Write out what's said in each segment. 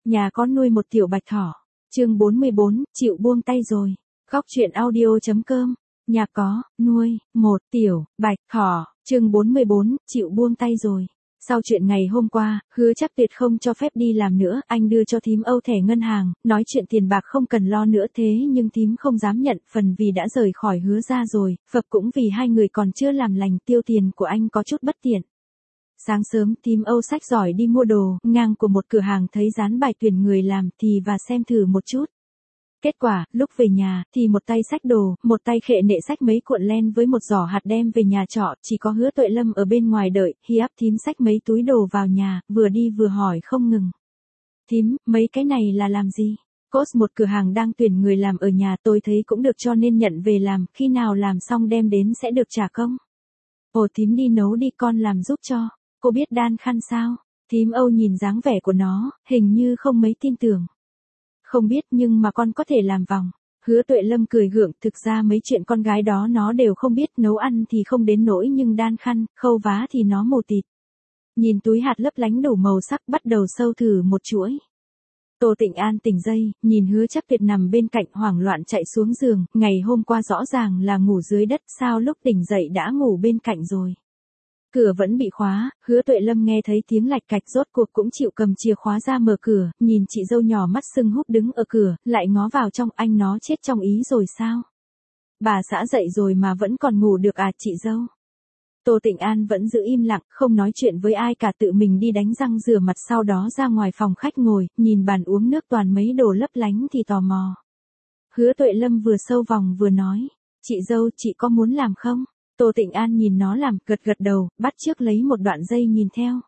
Nhà có nuôi một tiểu bạch thỏ. Chương 44, chịu buông tay rồi. Góc truyện audio.com. Nhà có nuôi một tiểu bạch thỏ. Chương 44, chịu buông tay rồi. Sau chuyện ngày hôm qua, Hứa Chắc Tuyệt không cho phép đi làm nữa, anh đưa cho thím Âu thẻ ngân hàng, nói chuyện tiền bạc không cần lo nữa, thế nhưng thím không dám nhận, phần vì đã rời khỏi Hứa ra rồi, phập cũng vì hai người còn chưa làm lành, tiêu tiền của anh có chút bất tiện. Sáng sớm, thím Âu xách giỏi đi mua đồ, ngang của một cửa hàng thấy dán bài tuyển người làm thì và xem thử một chút. Kết quả, lúc về nhà, thì một tay xách đồ, một tay khệ nệ xách mấy cuộn len với một giỏ hạt đem về nhà trọ, chỉ có Hứa Tuệ Lâm ở bên ngoài đợi, hi áp thím xách mấy túi đồ vào nhà, vừa đi vừa hỏi không ngừng. Thím, mấy cái này là làm gì? Cốt một cửa hàng đang tuyển người làm ở nhà, tôi thấy cũng được cho nên nhận về làm, khi nào làm xong đem đến sẽ được trả công. Ồ, thím đi nấu đi, con làm giúp cho. Cô biết đan khăn sao? Thím Âu nhìn dáng vẻ của nó, hình như không mấy tin tưởng. Không biết nhưng mà con có thể làm vòng. Hứa Tuệ Lâm cười gượng, thực ra mấy chuyện con gái đó nó đều không biết, nấu ăn thì không đến nỗi nhưng đan khăn, khâu vá thì nó mù tịt. Nhìn túi hạt lấp lánh đủ màu sắc, bắt đầu sâu thử một chuỗi. Tô Tịnh An tỉnh dậy, nhìn Hứa Chắc Tuyệt nằm bên cạnh hoảng loạn chạy xuống giường, ngày hôm qua rõ ràng là ngủ dưới đất, sao lúc tỉnh dậy đã ngủ bên cạnh rồi. Cửa vẫn bị khóa, Hứa Tuệ Lâm nghe thấy tiếng lạch cạch rốt cuộc cũng chịu cầm chìa khóa ra mở cửa, nhìn chị dâu nhỏ mắt sưng húp đứng ở cửa, lại ngó vào trong, anh nó chết trong ý rồi sao? Bà xã dậy rồi mà vẫn còn ngủ được à chị dâu? Tô Tịnh An vẫn giữ im lặng, không nói chuyện với ai cả, tự mình đi đánh răng rửa mặt sau đó ra ngoài phòng khách ngồi, nhìn bàn uống nước toàn mấy đồ lấp lánh thì tò mò. Hứa Tuệ Lâm vừa sâu vòng vừa nói, chị dâu chị có muốn làm không? Tô Tịnh An nhìn nó làm, gật gật đầu, bắt chước lấy một đoạn dây nhìn theo.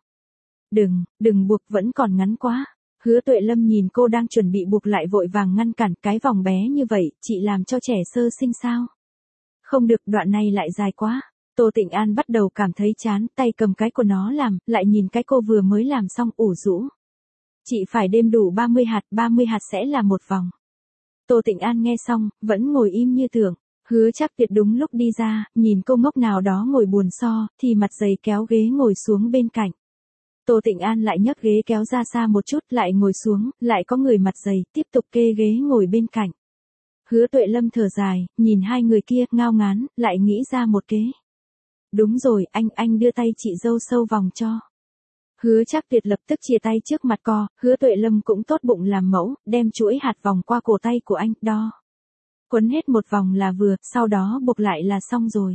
Đừng buộc, vẫn còn ngắn quá. Hứa Tuệ Lâm nhìn cô đang chuẩn bị buộc lại vội vàng ngăn cản, cái vòng bé như vậy, chị làm cho trẻ sơ sinh sao? Không được, đoạn này lại dài quá. Tô Tịnh An bắt đầu cảm thấy chán, tay cầm cái của nó làm, lại nhìn cái cô vừa mới làm xong, ủ rũ. Chị phải đêm đủ 30 hạt sẽ là một vòng. Tô Tịnh An nghe xong, vẫn ngồi im như tưởng. Hứa Chắc Tuyệt đúng lúc đi ra, nhìn cô ngốc nào đó ngồi buồn so, thì mặt dày kéo ghế ngồi xuống bên cạnh. Tô Tịnh An lại nhấc ghế kéo ra xa một chút, lại ngồi xuống, lại có người mặt dày, tiếp tục kê ghế ngồi bên cạnh. Hứa Tuệ Lâm thở dài, nhìn hai người kia, ngao ngán, lại nghĩ ra một kế. Đúng rồi, anh đưa tay chị dâu sâu vòng cho. Hứa Chắc Tuyệt lập tức chia tay trước mặt co, Hứa Tuệ Lâm cũng tốt bụng làm mẫu, đem chuỗi hạt vòng qua cổ tay của anh, đo. Quấn hết một vòng là vừa, sau đó buộc lại là xong rồi.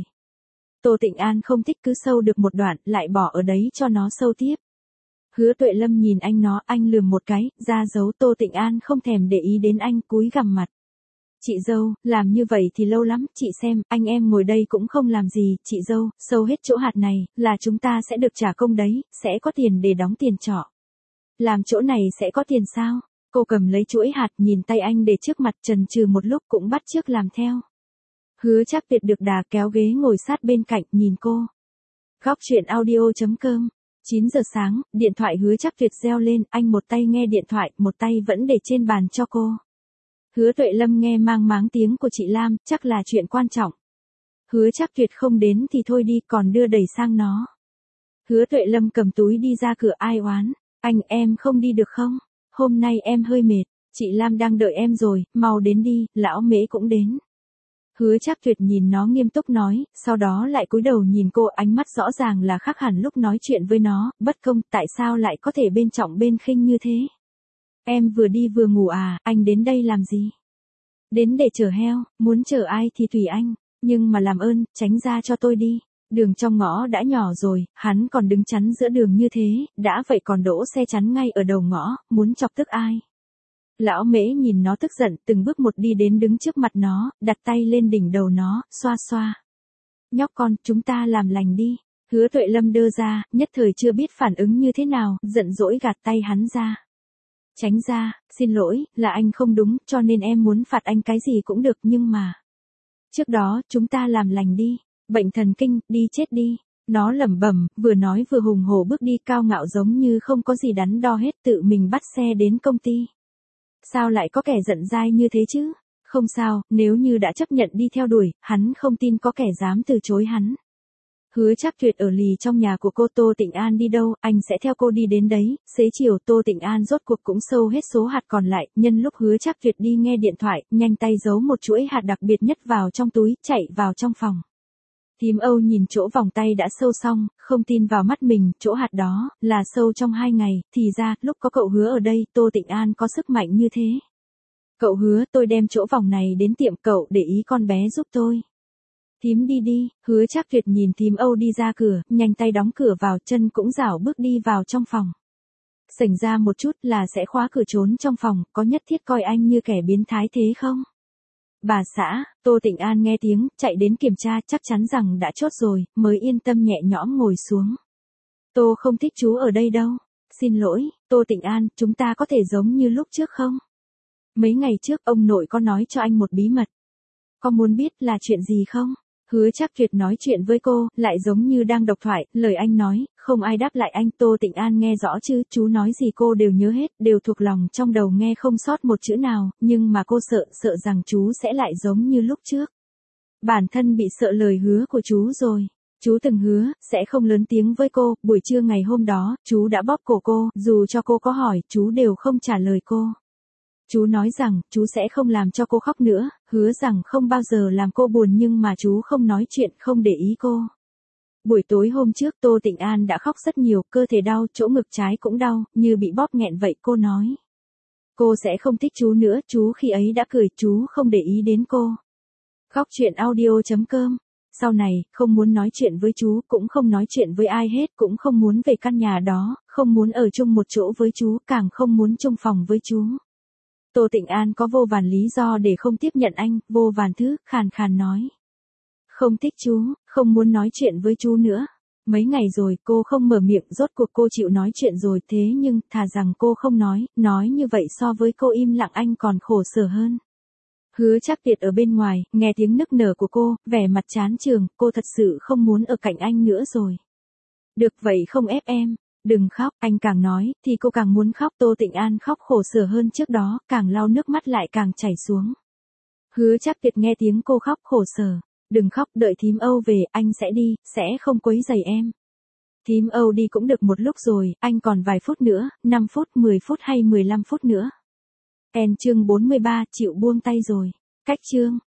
Tô Tịnh An không thích cứ sâu được một đoạn, lại bỏ ở đấy cho nó sâu tiếp. Hứa Tuệ Lâm nhìn anh lườm một cái, ra dấu. Tô Tịnh An không thèm để ý đến anh, cúi gằm mặt. Chị dâu, làm như vậy thì lâu lắm, chị xem, anh em ngồi đây cũng không làm gì, chị dâu, sâu hết chỗ hạt này, là chúng ta sẽ được trả công đấy, sẽ có tiền để đóng tiền trọ. Làm chỗ này sẽ có tiền sao? Cô cầm lấy chuỗi hạt, nhìn tay anh để trước mặt, chần chừ một lúc cũng bắt chước làm theo. Hứa Chắc Tuyệt được đà kéo ghế ngồi sát bên cạnh, nhìn cô. Góc truyện audio.com. 9 giờ sáng, điện thoại Hứa Chắc Tuyệt reo lên, anh một tay nghe điện thoại, một tay vẫn để trên bàn cho cô. Hứa Tuệ Lâm nghe mang máng tiếng của chị Lam, chắc là chuyện quan trọng. Hứa Chắc Tuyệt không đến thì thôi đi, còn đưa đẩy sang nó. Hứa Tuệ Lâm cầm túi đi ra cửa, ai oán, anh em không đi được không? Hôm nay em hơi mệt, chị Lam đang đợi em rồi, mau đến đi, lão Mễ cũng đến. Hứa Chắc Tuyệt nhìn nó nghiêm túc nói, sau đó lại cúi đầu nhìn cô, ánh mắt rõ ràng là khác hẳn lúc nói chuyện với nó, bất công, tại sao lại có thể bên trọng bên khinh như thế? Em vừa đi vừa ngủ à, anh đến đây làm gì? Đến để chở heo, muốn chở ai thì tùy anh, nhưng mà làm ơn, tránh ra cho tôi đi. Đường trong ngõ đã nhỏ rồi, hắn còn đứng chắn giữa đường như thế, đã vậy còn đỗ xe chắn ngay ở đầu ngõ, muốn chọc tức ai? Lão Mễ nhìn nó tức giận, từng bước một đi đến đứng trước mặt nó, đặt tay lên đỉnh đầu nó, xoa xoa. Nhóc con, chúng ta làm lành đi. Hứa Tuệ Lâm đơ ra, nhất thời chưa biết phản ứng như thế nào, giận dỗi gạt tay hắn ra. Tránh ra, xin lỗi, là anh không đúng, cho nên em muốn phạt anh cái gì cũng được, nhưng mà. Trước đó, chúng ta làm lành đi. Bệnh thần kinh, đi chết đi. Nó lẩm bẩm, vừa nói vừa hùng hổ bước đi, cao ngạo giống như không có gì đắn đo hết, tự mình bắt xe đến công ty. Sao lại có kẻ giận dai như thế chứ? Không sao, nếu như đã chấp nhận đi theo đuổi, hắn không tin có kẻ dám từ chối hắn. Hứa Trác Tuyệt ở lì trong nhà của cô. Tô Tịnh An đi đâu, anh sẽ theo cô đi đến đấy. Xế chiều Tô Tịnh An rốt cuộc cũng sâu hết số hạt còn lại, nhân lúc Hứa Trác Tuyệt đi nghe điện thoại, nhanh tay giấu một chuỗi hạt đặc biệt nhất vào trong túi, chạy vào trong phòng. Thím Âu nhìn chỗ vòng tay đã sâu xong, không tin vào mắt mình, chỗ hạt đó, là sâu trong 2 ngày, thì ra, lúc có cậu Hứa ở đây, Tô Tịnh An có sức mạnh như thế. Cậu Hứa, tôi đem chỗ vòng này đến tiệm cậu để ý con bé giúp tôi. Thím đi đi. Hứa Trác Tuyệt nhìn thím Âu đi ra cửa, nhanh tay đóng cửa vào, chân cũng rảo bước đi vào trong phòng. Sảnh ra một chút là sẽ khóa cửa trốn trong phòng, có nhất thiết coi anh như kẻ biến thái thế không? Bà xã. Tô Tịnh An nghe tiếng, chạy đến kiểm tra, chắc chắn rằng đã chốt rồi, mới yên tâm nhẹ nhõm ngồi xuống. Tô không thích chú ở đây đâu. Xin lỗi, Tô Tịnh An, chúng ta có thể giống như lúc trước không? Mấy ngày trước ông nội có nói cho anh một bí mật. Có muốn biết là chuyện gì không? Hứa Trác Tuyệt nói chuyện với cô, lại giống như đang độc thoại, lời anh nói, không ai đáp lại anh. Tô Tịnh An nghe rõ chứ, chú nói gì cô đều nhớ hết, đều thuộc lòng trong đầu nghe không sót một chữ nào, nhưng mà cô sợ rằng chú sẽ lại giống như lúc trước. Bản thân bị sợ lời hứa của chú rồi. Chú từng hứa, sẽ không lớn tiếng với cô, buổi trưa ngày hôm đó, chú đã bóp cổ cô, dù cho cô có hỏi, chú đều không trả lời cô. Chú nói rằng, chú sẽ không làm cho cô khóc nữa, hứa rằng không bao giờ làm cô buồn nhưng mà chú không nói chuyện, không để ý cô. Buổi tối hôm trước Tô Tịnh An đã khóc rất nhiều, cơ thể đau, chỗ ngực trái cũng đau, như bị bóp nghẹn vậy. Cô nói. Cô sẽ không thích chú nữa, chú khi ấy đã cười, chú không để ý đến cô. Khóc chuyện audio.com. Sau này, không muốn nói chuyện với chú, cũng không nói chuyện với ai hết, cũng không muốn về căn nhà đó, không muốn ở chung một chỗ với chú, càng không muốn chung phòng với chú. Tô Tịnh An có vô vàn lý do để không tiếp nhận anh, vô vàn thứ, khàn khàn nói. Không thích chú, không muốn nói chuyện với chú nữa. Mấy ngày rồi cô không mở miệng, rốt cuộc cô chịu nói chuyện rồi, thế nhưng, thà rằng cô không nói như vậy so với cô im lặng anh còn khổ sở hơn. Hứa Trác Tuyệt ở bên ngoài, nghe tiếng nức nở của cô, vẻ mặt chán chường, cô thật sự không muốn ở cạnh anh nữa rồi. Được vậy không ép em. Đừng khóc, anh càng nói, thì cô càng muốn khóc. Tô Tịnh An khóc khổ sở hơn trước đó, càng lau nước mắt lại càng chảy xuống. Hứa Trác Tuyệt nghe tiếng cô khóc khổ sở. Đừng khóc, đợi thím Âu về, anh sẽ đi, sẽ không quấy rầy em. Thím Âu đi cũng được một lúc rồi, anh còn vài phút nữa, 5 phút, 10 phút hay 15 phút nữa. Chương 43, chịu buông tay rồi. Cách chương.